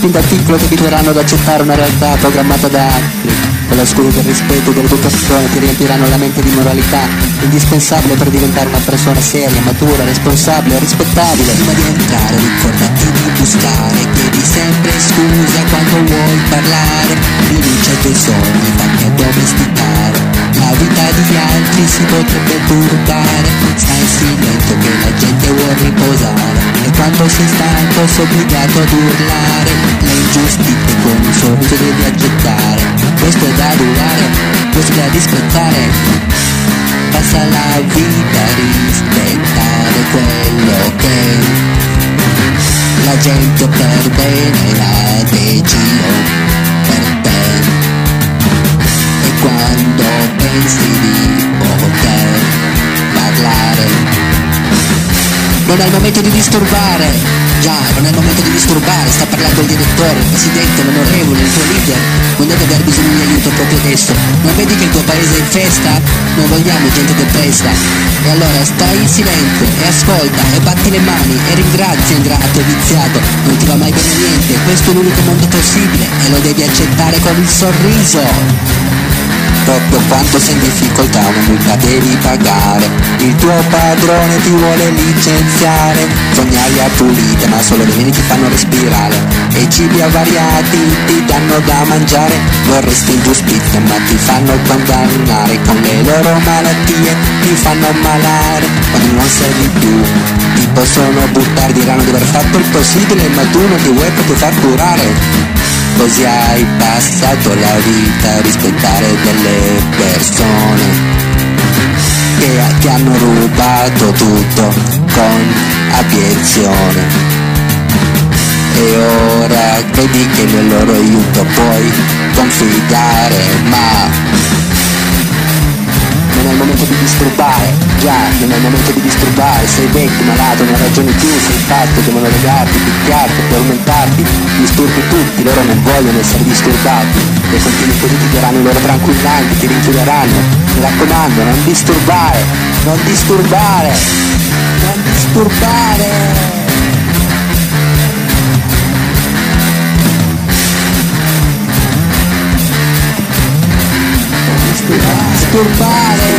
fin da piccolo ti abitueranno ad accettare una realtà programmata da altri. Con la scuola del rispetto e dell'educazione ti riempiranno la mente di moralità, indispensabile per diventare una persona seria, matura, responsabile, rispettabile. Prima di entrare ricordati di buscare, chiedi sempre scusa quando vuoi parlare, rinuncia ai tuoi sogni, fatti addomesticare. La vita degli altri si potrebbe turbare, stai in silenzio che la gente vuol riposare, e quando sei stanco sei obbligato ad urlare. Le ingiustizie con un sorriso devi accettare, questo è da durare, questo è da disprezzare. Passa la vita a rispettare quello che la gente per bene ha deciso per te. E quando pensi di poter parlare, non è il momento di disturbare, già, non è il momento di disturbare, sta parlando il direttore, il presidente, l'onorevole, il tuo leader, non deve aver bisogno di aiuto proprio adesso, non vedi che il tuo paese è in festa? Non vogliamo gente depressa, e allora stai in silenzio, e ascolta, e batti le mani, e ringrazia ingrato e viziato, non ti va mai bene niente, questo è l'unico mondo possibile, e lo devi accettare con il sorriso. Proprio quando sei in difficoltà una multa devi pagare, il tuo padrone ti vuole licenziare, sogni aria pulita ma solo le vene ti fanno respirare, e i cibi avariati ti danno da mangiare, vorresti ingiustizia ma ti fanno condannare, con le loro malattie ti fanno ammalare, quando non servi più ti possono buttare, diranno di aver fatto il possibile ma tu non ti vuoi proprio far curare. Così hai passato la vita a rispettare delle persone che ti hanno rubato tutto con abiezione, e ora credi che nel loro aiuto puoi confidare, ma non è il momento di disturbare, già, non è il momento di disturbare, sei vecchio, malato, non ragioni più, sei fatto, devono legarti, picchiarti, tormentarti, disturbi tutti, loro non vogliono essere disturbati, e continui così ti daranno i loro tranquillanti, ti rinchiuderanno, mi raccomando, non disturbare, non disturbare, non disturbare! Disturbare,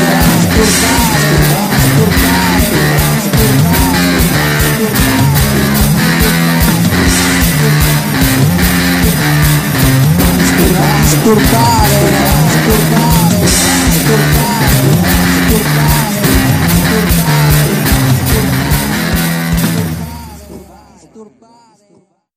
disturbare.